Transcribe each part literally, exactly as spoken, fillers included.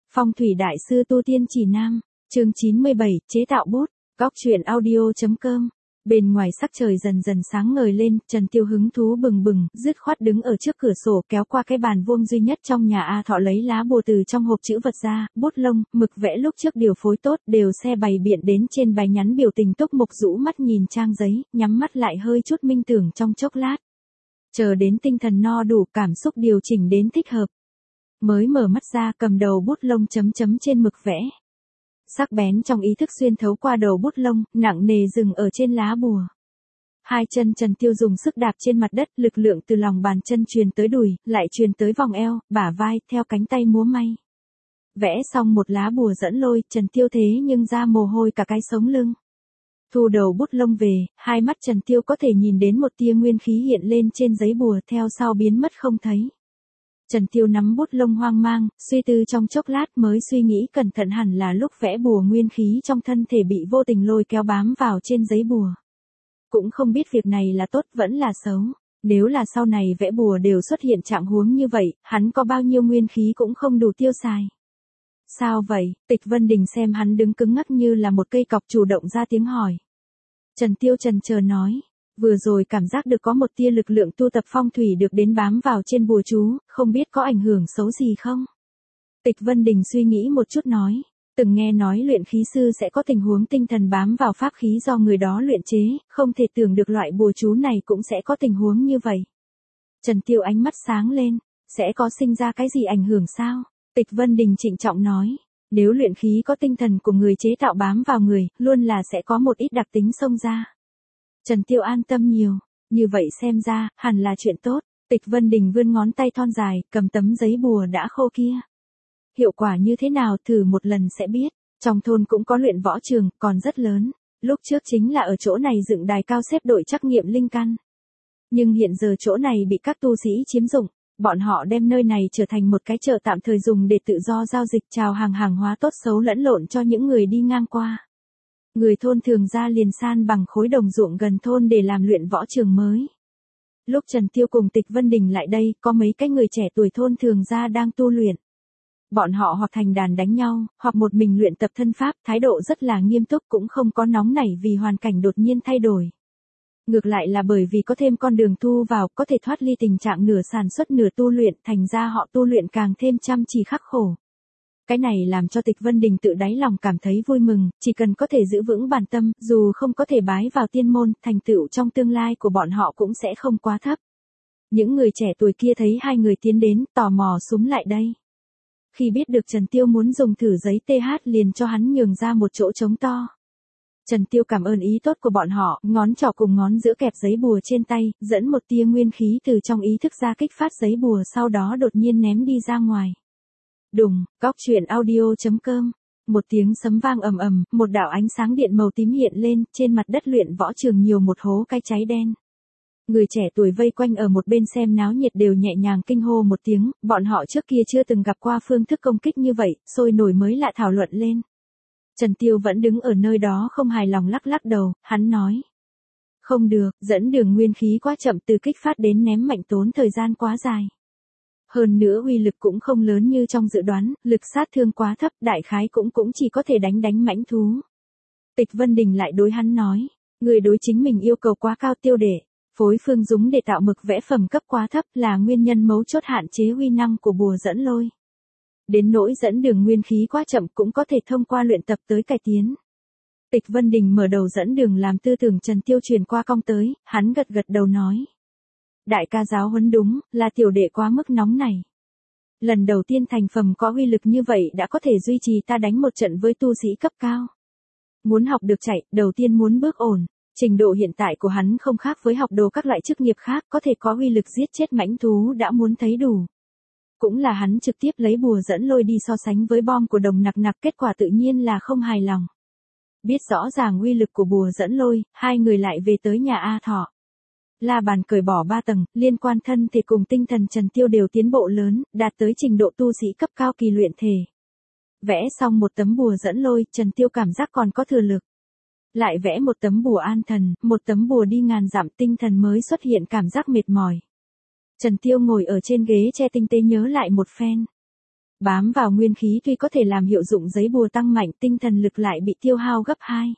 Phong thủy đại sư tu tiên chỉ nam, chương chín mươi bảy, chế tạo bút, góc truyện audio.com. Bên ngoài sắc trời dần dần sáng ngời lên, Trần Tiêu hứng thú bừng bừng, dứt khoát đứng ở trước cửa sổ kéo qua cái bàn vuông duy nhất trong nhà A Thọ lấy lá bùa từ trong hộp chữ vật ra, bút lông, mực vẽ lúc trước điều phối tốt, đều xe bày biện đến trên bài nhắn biểu tình túc mục rũ mắt nhìn trang giấy, nhắm mắt lại hơi chút minh tưởng trong chốc lát. Chờ đến tinh thần no đủ, cảm xúc điều chỉnh đến thích hợp. Mới mở mắt ra cầm đầu bút lông chấm chấm trên mực vẽ. Sắc bén trong ý thức xuyên thấu qua đầu bút lông, nặng nề dừng ở trên lá bùa. Hai chân Trần Tiêu dùng sức đạp trên mặt đất, lực lượng từ lòng bàn chân truyền tới đùi, lại truyền tới vòng eo, bả vai, theo cánh tay múa may. Vẽ xong một lá bùa dẫn lôi, Trần Tiêu thế nhưng ra mồ hôi cả cái sống lưng. Thu đầu bút lông về, hai mắt Trần Tiêu có thể nhìn đến một tia nguyên khí hiện lên trên giấy bùa theo sau biến mất không thấy. Trần Tiêu nắm bút lông hoang mang, suy tư trong chốc lát mới suy nghĩ cẩn thận hẳn là lúc vẽ bùa nguyên khí trong thân thể bị vô tình lôi kéo bám vào trên giấy bùa. Cũng không biết việc này là tốt vẫn là xấu, nếu là sau này vẽ bùa đều xuất hiện trạng huống như vậy, hắn có bao nhiêu nguyên khí cũng không đủ tiêu xài. Sao vậy? Tịch Vân Đình xem hắn đứng cứng ngắc như là một cây cọc chủ động ra tiếng hỏi. Trần Tiêu trần chờ nói. Vừa rồi cảm giác được có một tia lực lượng tu tập phong thủy được đến bám vào trên bùa chú, không biết có ảnh hưởng xấu gì không? Tịch Vân Đình suy nghĩ một chút nói, từng nghe nói luyện khí sư sẽ có tình huống tinh thần bám vào pháp khí do người đó luyện chế, không thể tưởng được loại bùa chú này cũng sẽ có tình huống như vậy. Trần Tiêu ánh mắt sáng lên, sẽ có sinh ra cái gì ảnh hưởng sao? Tịch Vân Đình trịnh trọng nói, nếu luyện khí có tinh thần của người chế tạo bám vào người, luôn là sẽ có một ít đặc tính xông ra. Trần Tiêu an tâm nhiều, như vậy xem ra, hẳn là chuyện tốt. Tịch Vân Đình vươn ngón tay thon dài, cầm tấm giấy bùa đã khô kia. Hiệu quả như thế nào thử một lần sẽ biết, trong thôn cũng có luyện võ trường, còn rất lớn. Lúc trước chính là ở chỗ này dựng đài cao xếp đội trắc nghiệm linh căn. Nhưng hiện giờ chỗ này bị các tu sĩ chiếm dụng, bọn họ đem nơi này trở thành một cái chợ tạm thời dùng để tự do giao dịch chào hàng hàng hóa tốt xấu lẫn lộn cho những người đi ngang qua. Người thôn thường ra liền san bằng khối đồng ruộng gần thôn để làm luyện võ trường mới. Lúc Trần Tiêu cùng Tịch Vân Đình lại đây, có mấy cái người trẻ tuổi thôn thường ra đang tu luyện. Bọn họ hoặc thành đàn đánh nhau, hoặc một mình luyện tập thân pháp, thái độ rất là nghiêm túc cũng không có nóng nảy vì hoàn cảnh đột nhiên thay đổi. Ngược lại là bởi vì có thêm con đường thu vào, có thể thoát ly tình trạng nửa sản xuất nửa tu luyện, thành ra họ tu luyện càng thêm chăm chỉ khắc khổ. Cái này làm cho Tịch Vân Đình tự đáy lòng cảm thấy vui mừng, chỉ cần có thể giữ vững bản tâm, dù không có thể bái vào tiên môn, thành tựu trong tương lai của bọn họ cũng sẽ không quá thấp. Những người trẻ tuổi kia thấy hai người tiến đến, tò mò súm lại đây. Khi biết được Trần Tiêu muốn dùng thử giấy tê hát liền cho hắn nhường ra một chỗ trống to. Trần Tiêu cảm ơn ý tốt của bọn họ, ngón trỏ cùng ngón giữa kẹp giấy bùa trên tay, dẫn một tia nguyên khí từ trong ý thức ra kích phát giấy bùa sau đó đột nhiên ném đi ra ngoài. Đùng, góc truyện audio.com. Một tiếng sấm vang ầm ầm, một đạo ánh sáng điện màu tím hiện lên, trên mặt đất luyện võ trường nhiều một hố cái cháy đen. Người trẻ tuổi vây quanh ở một bên xem náo nhiệt đều nhẹ nhàng kinh hô một tiếng, bọn họ trước kia chưa từng gặp qua phương thức công kích như vậy, sôi nổi mới lại thảo luận lên. Trần Tiêu vẫn đứng ở nơi đó không hài lòng lắc lắc đầu, hắn nói. Không được, dẫn đường nguyên khí quá chậm từ kích phát đến ném mạnh tốn thời gian quá dài. Hơn nữa uy lực cũng không lớn như trong dự đoán, lực sát thương quá thấp, đại khái cũng cũng chỉ có thể đánh đánh mãnh thú. Tịch Vân Đình lại đối hắn nói, người đối chính mình yêu cầu quá cao Tiêu đệ, phối phương dùng để tạo mực vẽ phẩm cấp quá thấp là nguyên nhân mấu chốt hạn chế uy năng của bùa dẫn lôi. Đến nỗi dẫn đường nguyên khí quá chậm cũng có thể thông qua luyện tập tới cải tiến. Tịch Vân Đình mở đầu dẫn đường làm tư tưởng Trần Tiêu truyền qua cong tới, hắn gật gật đầu nói. Đại ca giáo huấn đúng, là tiểu đệ quá mức nóng này. Lần đầu tiên thành phẩm có uy lực như vậy đã có thể duy trì ta đánh một trận với tu sĩ cấp cao. Muốn học được chạy, đầu tiên muốn bước ổn, trình độ hiện tại của hắn không khác với học đồ các loại chức nghiệp khác, có thể có uy lực giết chết mãnh thú đã muốn thấy đủ. Cũng là hắn trực tiếp lấy bùa dẫn lôi đi so sánh với bom của đồng nặc nặc, kết quả tự nhiên là không hài lòng. Biết rõ ràng uy lực của bùa dẫn lôi, hai người lại về tới nhà A Thọ. La bàn cởi bỏ ba tầng, liên quan thân thể cùng tinh thần Trần Tiêu đều tiến bộ lớn, đạt tới trình độ tu sĩ cấp cao kỳ luyện thể. Vẽ xong một tấm bùa dẫn lôi, Trần Tiêu cảm giác còn có thừa lực. Lại vẽ một tấm bùa an thần, một tấm bùa đi ngàn dặm, tinh thần mới xuất hiện cảm giác mệt mỏi. Trần Tiêu ngồi ở trên ghế che tinh tế nhớ lại một phen. Bám vào nguyên khí tuy có thể làm hiệu dụng giấy bùa tăng mạnh, tinh thần lực lại bị tiêu hao gấp hai.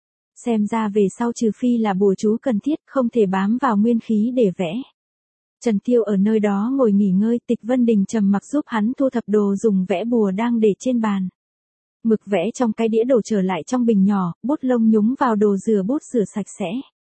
Xem ra về sau trừ phi là bùa chú cần thiết, không thể bám vào nguyên khí để vẽ. Trần Tiêu ở nơi đó ngồi nghỉ ngơi, Tịch Vân Đình trầm mặc giúp hắn thu thập đồ dùng vẽ bùa đang để trên bàn. Mực vẽ trong cái đĩa đổ trở lại trong bình nhỏ, bút lông nhúng vào đồ rửa bút rửa sạch sẽ.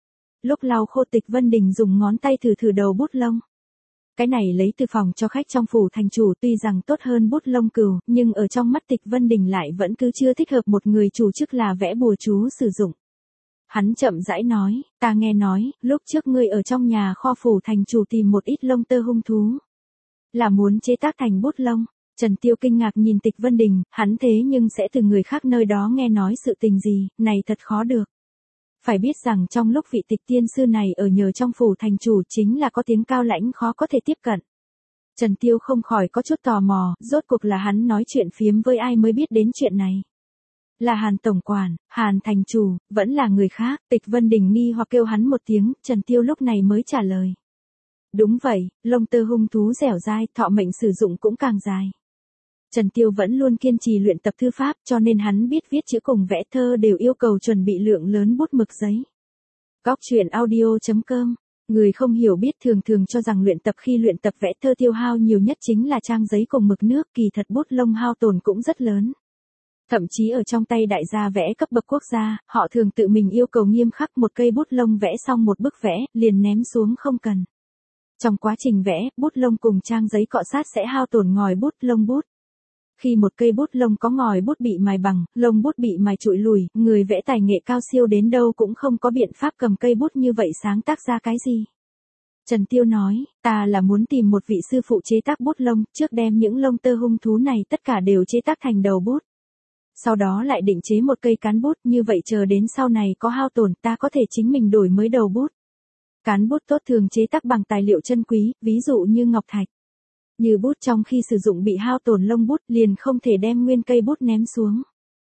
Lúc lau khô, Tịch Vân Đình dùng ngón tay thử thử đầu bút lông. Cái này lấy từ phòng cho khách trong phủ thành chủ, tuy rằng tốt hơn bút lông cừu, nhưng ở trong mắt Tịch Vân Đình lại vẫn cứ chưa thích hợp một người chủ chức là vẽ bùa chú sử dụng. Hắn chậm rãi nói, ta nghe nói, lúc trước ngươi ở trong nhà kho phủ thành chủ tìm một ít lông tơ hung thú. Là muốn chế tác thành bút lông. Trần Tiêu kinh ngạc nhìn Tịch Vân Đình, hắn thế nhưng sẽ từ người khác nơi đó nghe nói sự tình gì, này thật khó được. Phải biết rằng trong lúc vị Tịch tiên sư này ở nhờ trong phủ thành chủ chính là có tiếng cao lãnh khó có thể tiếp cận. Trần Tiêu không khỏi có chút tò mò, rốt cuộc là hắn nói chuyện phiếm với ai mới biết đến chuyện này. Là Hàn tổng quản, Hàn thành chủ, vẫn là người khác. Tịch Vân Đình nghi hoặc kêu hắn một tiếng, Trần Tiêu lúc này mới trả lời. Đúng vậy, lông tơ hung thú dẻo dai, thọ mệnh sử dụng cũng càng dài. Trần Tiêu vẫn luôn kiên trì luyện tập thư pháp, cho nên hắn biết viết chữ cùng vẽ thơ đều yêu cầu chuẩn bị lượng lớn bút mực giấy. Góc truyện audio chấm com. Người không hiểu biết thường thường cho rằng luyện tập khi luyện tập vẽ thơ tiêu hao nhiều nhất chính là trang giấy cùng mực nước, kỳ thật bút lông hao tổn cũng rất lớn. Thậm chí ở trong tay đại gia vẽ cấp bậc quốc gia, họ thường tự mình yêu cầu nghiêm khắc, một cây bút lông vẽ xong một bức vẽ, liền ném xuống không cần. Trong quá trình vẽ, bút lông cùng trang giấy cọ sát sẽ hao tổn ngòi bút, lông bút. Khi một cây bút lông có ngòi bút bị mài bằng, lông bút bị mài trụi lùi, người vẽ tài nghệ cao siêu đến đâu cũng không có biện pháp cầm cây bút như vậy sáng tác ra cái gì. Trần Tiêu nói, ta là muốn tìm một vị sư phụ chế tác bút lông, trước đem những lông tơ hung thú này tất cả đều chế tác thành đầu bút. Sau đó lại định chế một cây cán bút, như vậy chờ đến sau này có hao tổn ta có thể chính mình đổi mới đầu bút. Cán bút tốt thường chế tác bằng tài liệu chân quý, ví dụ như ngọc thạch. Như bút trong khi sử dụng bị hao tổn lông bút liền không thể đem nguyên cây bút ném xuống.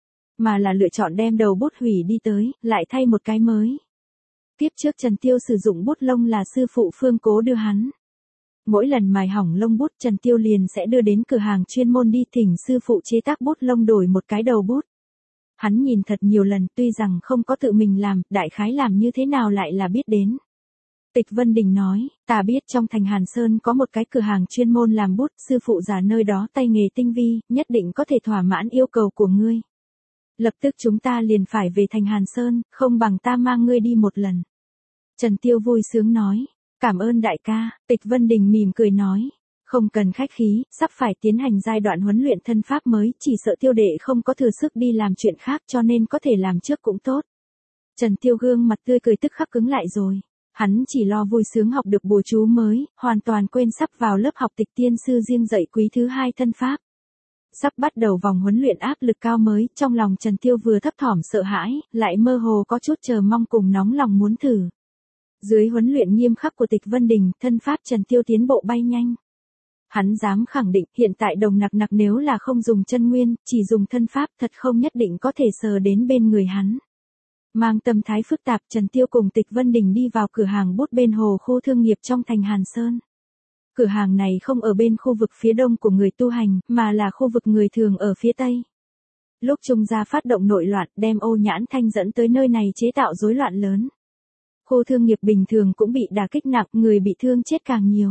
Mà là lựa chọn đem đầu bút hủy đi tới, lại thay một cái mới. Tiếp trước Trần Tiêu sử dụng bút lông là sư phụ Phương Cố đưa hắn. Mỗi lần mài hỏng lông bút Trần Tiêu liền sẽ đưa đến cửa hàng chuyên môn đi thỉnh sư phụ chế tác bút lông đổi một cái đầu bút. Hắn nhìn thật nhiều lần, tuy rằng không có tự mình làm, đại khái làm như thế nào lại là biết đến. Tịch Vân Đình nói, ta biết trong thành Hàn Sơn có một cái cửa hàng chuyên môn làm bút, sư phụ già nơi đó tay nghề tinh vi, nhất định có thể thỏa mãn yêu cầu của ngươi. Lập tức chúng ta liền phải về thành Hàn Sơn, không bằng ta mang ngươi đi một lần. Trần Tiêu vui sướng nói, cảm ơn đại ca. Tịch Vân Đình mỉm cười nói, không cần khách khí, sắp phải tiến hành giai đoạn huấn luyện thân pháp mới, chỉ sợ Tiêu đệ không có thừa sức đi làm chuyện khác cho nên có thể làm trước cũng tốt. Trần Tiêu gương mặt tươi cười tức khắc cứng lại rồi. Hắn chỉ lo vui sướng học được bùa chú mới, hoàn toàn quên sắp vào lớp học Tịch tiên sư riêng dạy quý thứ hai thân pháp. Sắp bắt đầu vòng huấn luyện áp lực cao mới, trong lòng Trần Tiêu vừa thấp thỏm sợ hãi, lại mơ hồ có chút chờ mong cùng nóng lòng muốn thử. Dưới huấn luyện nghiêm khắc của Tịch Vân Đình, thân pháp Trần Tiêu tiến bộ bay nhanh. Hắn dám khẳng định, hiện tại đồng nặc nặc nếu là không dùng chân nguyên, chỉ dùng thân pháp thật không nhất định có thể sờ đến bên người hắn. Mang tâm thái phức tạp, Trần Tiêu cùng Tịch Vân Đình đi vào cửa hàng bút bên hồ khu thương nghiệp trong thành Hàn Sơn. Cửa hàng này không ở bên khu vực phía đông của người tu hành, mà là khu vực người thường ở phía tây. Lúc Trung gia phát động nội loạn, đem Ô Nhãn Thanh dẫn tới nơi này chế tạo rối loạn lớn. Khu thương nghiệp bình thường cũng bị đả kích nặng, người bị thương chết càng nhiều.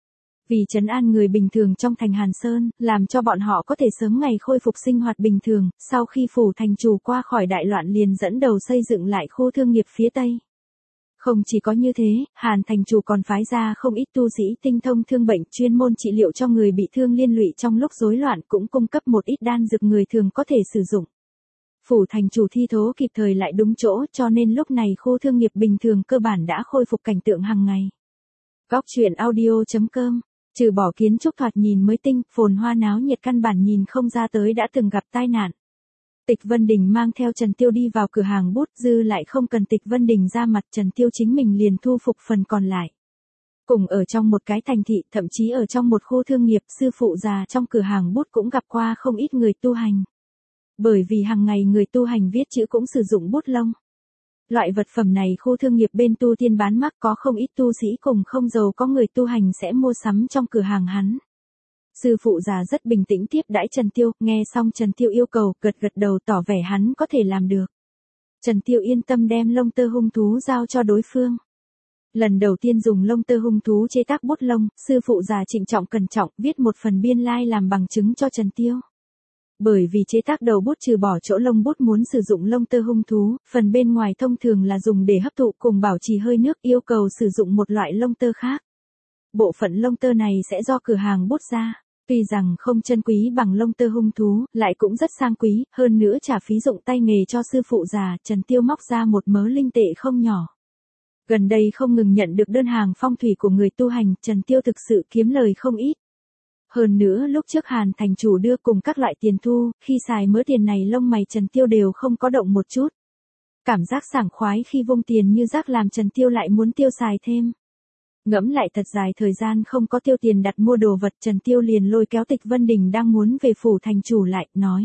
Vì trấn an người bình thường trong thành Hàn Sơn, làm cho bọn họ có thể sớm ngày khôi phục sinh hoạt bình thường, sau khi phủ thành chủ qua khỏi đại loạn liền dẫn đầu xây dựng lại khu thương nghiệp phía Tây. Không chỉ có như thế, Hàn thành chủ còn phái ra không ít tu sĩ tinh thông thương bệnh chuyên môn trị liệu cho người bị thương liên lụy trong lúc rối loạn, cũng cung cấp một ít đan dược người thường có thể sử dụng. Phủ thành chủ thi thố kịp thời lại đúng chỗ, cho nên lúc này khu thương nghiệp bình thường cơ bản đã khôi phục cảnh tượng hàng ngày. Góc truyện audio chấm com. Trừ bỏ kiến trúc thoạt nhìn mới tinh, phồn hoa náo nhiệt căn bản nhìn không ra tới đã từng gặp tai nạn. Tịch Vân Đình mang theo Trần Tiêu đi vào cửa hàng bút, dư lại không cần Tịch Vân Đình ra mặt, Trần Tiêu chính mình liền thu phục phần còn lại. Cùng ở trong một cái thành thị, thậm chí ở trong một khu thương nghiệp, sư phụ già trong cửa hàng bút cũng gặp qua không ít người tu hành. Bởi vì hàng ngày người tu hành viết chữ cũng sử dụng bút lông. Loại vật phẩm này khu thương nghiệp bên tu tiên bán mắc, có không ít tu sĩ cùng không giàu có người tu hành sẽ mua sắm trong cửa hàng hắn. Sư phụ già rất bình tĩnh tiếp đãi Trần Tiêu, nghe xong Trần Tiêu yêu cầu, gật gật đầu tỏ vẻ hắn có thể làm được. Trần Tiêu yên tâm đem lông tơ hung thú giao cho đối phương. Lần đầu tiên dùng lông tơ hung thú chế tác bút lông, sư phụ già trịnh trọng cẩn trọng viết một phần biên lai làm bằng chứng cho Trần Tiêu. Bởi vì chế tác đầu bút trừ bỏ chỗ lông bút muốn sử dụng lông tơ hung thú, phần bên ngoài thông thường là dùng để hấp thụ cùng bảo trì hơi nước, yêu cầu sử dụng một loại lông tơ khác. Bộ phận lông tơ này sẽ do cửa hàng bút ra. Tuy rằng không chân quý bằng lông tơ hung thú, lại cũng rất sang quý, hơn nữa trả phí dụng tay nghề cho sư phụ già, Trần Tiêu móc ra một mớ linh tệ không nhỏ. Gần đây không ngừng nhận được đơn hàng phong thủy của người tu hành, Trần Tiêu thực sự kiếm lời không ít. Hơn nữa lúc trước Hàn thành chủ đưa cùng các loại tiền thu, khi xài mớ tiền này lông mày Trần Tiêu đều không có động một chút. Cảm giác sảng khoái khi vung tiền như rác làm Trần Tiêu lại muốn tiêu xài thêm. Ngẫm lại thật dài thời gian không có tiêu tiền đặt mua đồ vật, Trần Tiêu liền lôi kéo Tịch Vân Đình đang muốn về phủ thành chủ lại, nói.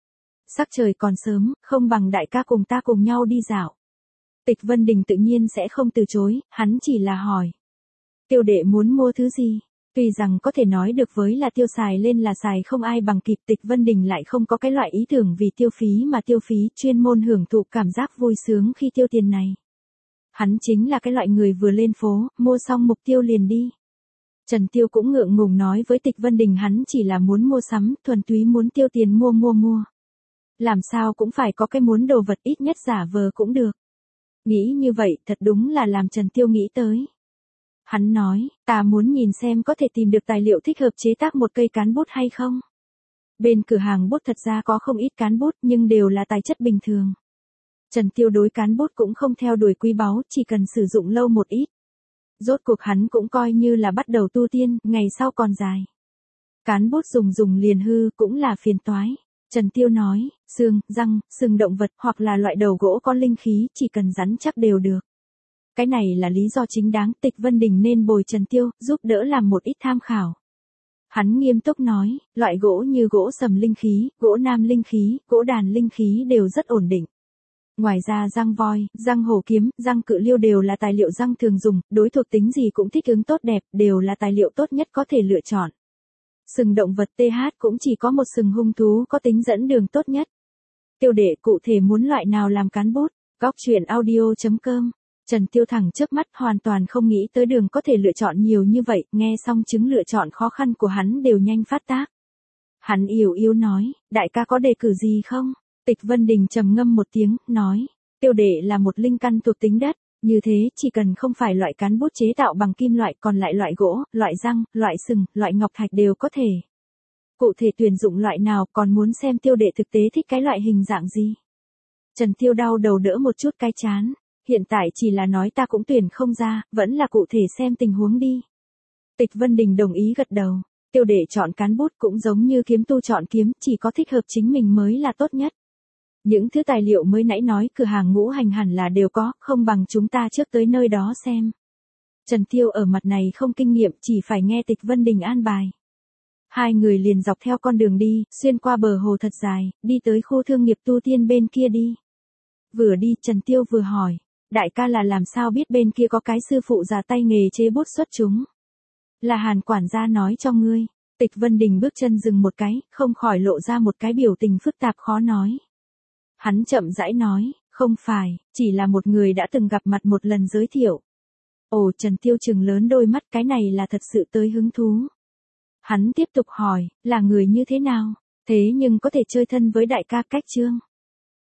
Sắc trời còn sớm, không bằng đại ca cùng ta cùng nhau đi dạo. Tịch Vân Đình tự nhiên sẽ không từ chối, hắn chỉ là hỏi. Tiêu đệ muốn mua thứ gì? Tuy rằng có thể nói được với là tiêu xài lên là xài không ai bằng kịp, Tịch Vân Đình lại không có cái loại ý tưởng vì tiêu phí mà tiêu phí, chuyên môn hưởng thụ cảm giác vui sướng khi tiêu tiền này. Hắn chính là cái loại người vừa lên phố, mua xong mục tiêu liền đi. Trần Tiêu cũng ngượng ngùng nói với Tịch Vân Đình hắn chỉ là muốn mua sắm, thuần túy muốn tiêu tiền mua mua mua. Làm sao cũng phải có cái muốn đồ vật, ít nhất giả vờ cũng được. Nghĩ như vậy thật đúng là làm Trần Tiêu nghĩ tới. Hắn nói, ta muốn nhìn xem có thể tìm được tài liệu thích hợp chế tác một cây cán bút hay không. Bên cửa hàng bút thật ra có không ít cán bút nhưng đều là tài chất bình thường. Trần Tiêu đối cán bút cũng không theo đuổi quý báu, chỉ cần sử dụng lâu một ít. Rốt cuộc hắn cũng coi như là bắt đầu tu tiên, ngày sau còn dài. Cán bút dùng dùng liền hư cũng là phiền toái. Trần Tiêu nói, xương, răng, sừng động vật hoặc là loại đầu gỗ có linh khí, chỉ cần rắn chắc đều được. Cái này là lý do chính đáng, Tịch Vân Đình nên bồi Trần Tiêu, giúp đỡ làm một ít tham khảo. Hắn nghiêm túc nói, loại gỗ như gỗ sầm linh khí, gỗ nam linh khí, gỗ đàn linh khí đều rất ổn định. Ngoài ra răng voi, răng hổ kiếm, răng cự liêu đều là tài liệu răng thường dùng, đối thuộc tính gì cũng thích ứng tốt đẹp, đều là tài liệu tốt nhất có thể lựa chọn. Sừng động vật tê hát cũng chỉ có một sừng hung thú có tính dẫn đường tốt nhất. Tiêu đệ cụ thể muốn loại nào làm cán bút, góc truyện audio chấm com. Trần Tiêu thẳng trước mắt hoàn toàn không nghĩ tới đường có thể lựa chọn nhiều như vậy, nghe xong chứng lựa chọn khó khăn của hắn đều nhanh phát tác. Hắn yếu yếu nói, đại ca có đề cử gì không? Tịch Vân Đình trầm ngâm một tiếng, nói, tiêu đệ là một linh căn thuộc tính đất, như thế chỉ cần không phải loại cán bút chế tạo bằng kim loại, còn lại loại gỗ, loại răng, loại sừng, loại ngọc thạch đều có thể. Cụ thể tuyển dụng loại nào còn muốn xem tiêu đệ thực tế thích cái loại hình dạng gì. Trần Tiêu đau đầu đỡ một chút cái chán, hiện tại chỉ là nói ta cũng tuyển không ra, vẫn là cụ thể xem tình huống đi. Tịch Vân Đình đồng ý gật đầu. Tiêu đệ chọn cán bút cũng giống như kiếm tu chọn kiếm, chỉ có thích hợp chính mình mới là tốt nhất. Những thứ tài liệu mới nãy nói cửa hàng ngũ hành hẳn là đều có, không bằng chúng ta trước tới nơi đó xem. Trần Tiêu ở mặt này không kinh nghiệm, chỉ phải nghe Tịch Vân Đình an bài. Hai người liền dọc theo con đường đi, xuyên qua bờ hồ thật dài, đi tới khu thương nghiệp tu tiên bên kia đi. Vừa đi Trần Tiêu vừa hỏi, đại ca là làm sao biết bên kia có cái sư phụ già tay nghề chế bút xuất chúng. Là Hàn quản gia nói cho ngươi. Tịch Vân Đình bước chân dừng một cái, không khỏi lộ ra một cái biểu tình phức tạp khó nói. Hắn chậm rãi nói, không phải, chỉ là một người đã từng gặp mặt một lần giới thiệu. Ồ, Trần Tiêu trừng lớn đôi mắt, cái này là thật sự tới hứng thú. Hắn tiếp tục hỏi, là người như thế nào, thế nhưng có thể chơi thân với đại ca cách chương.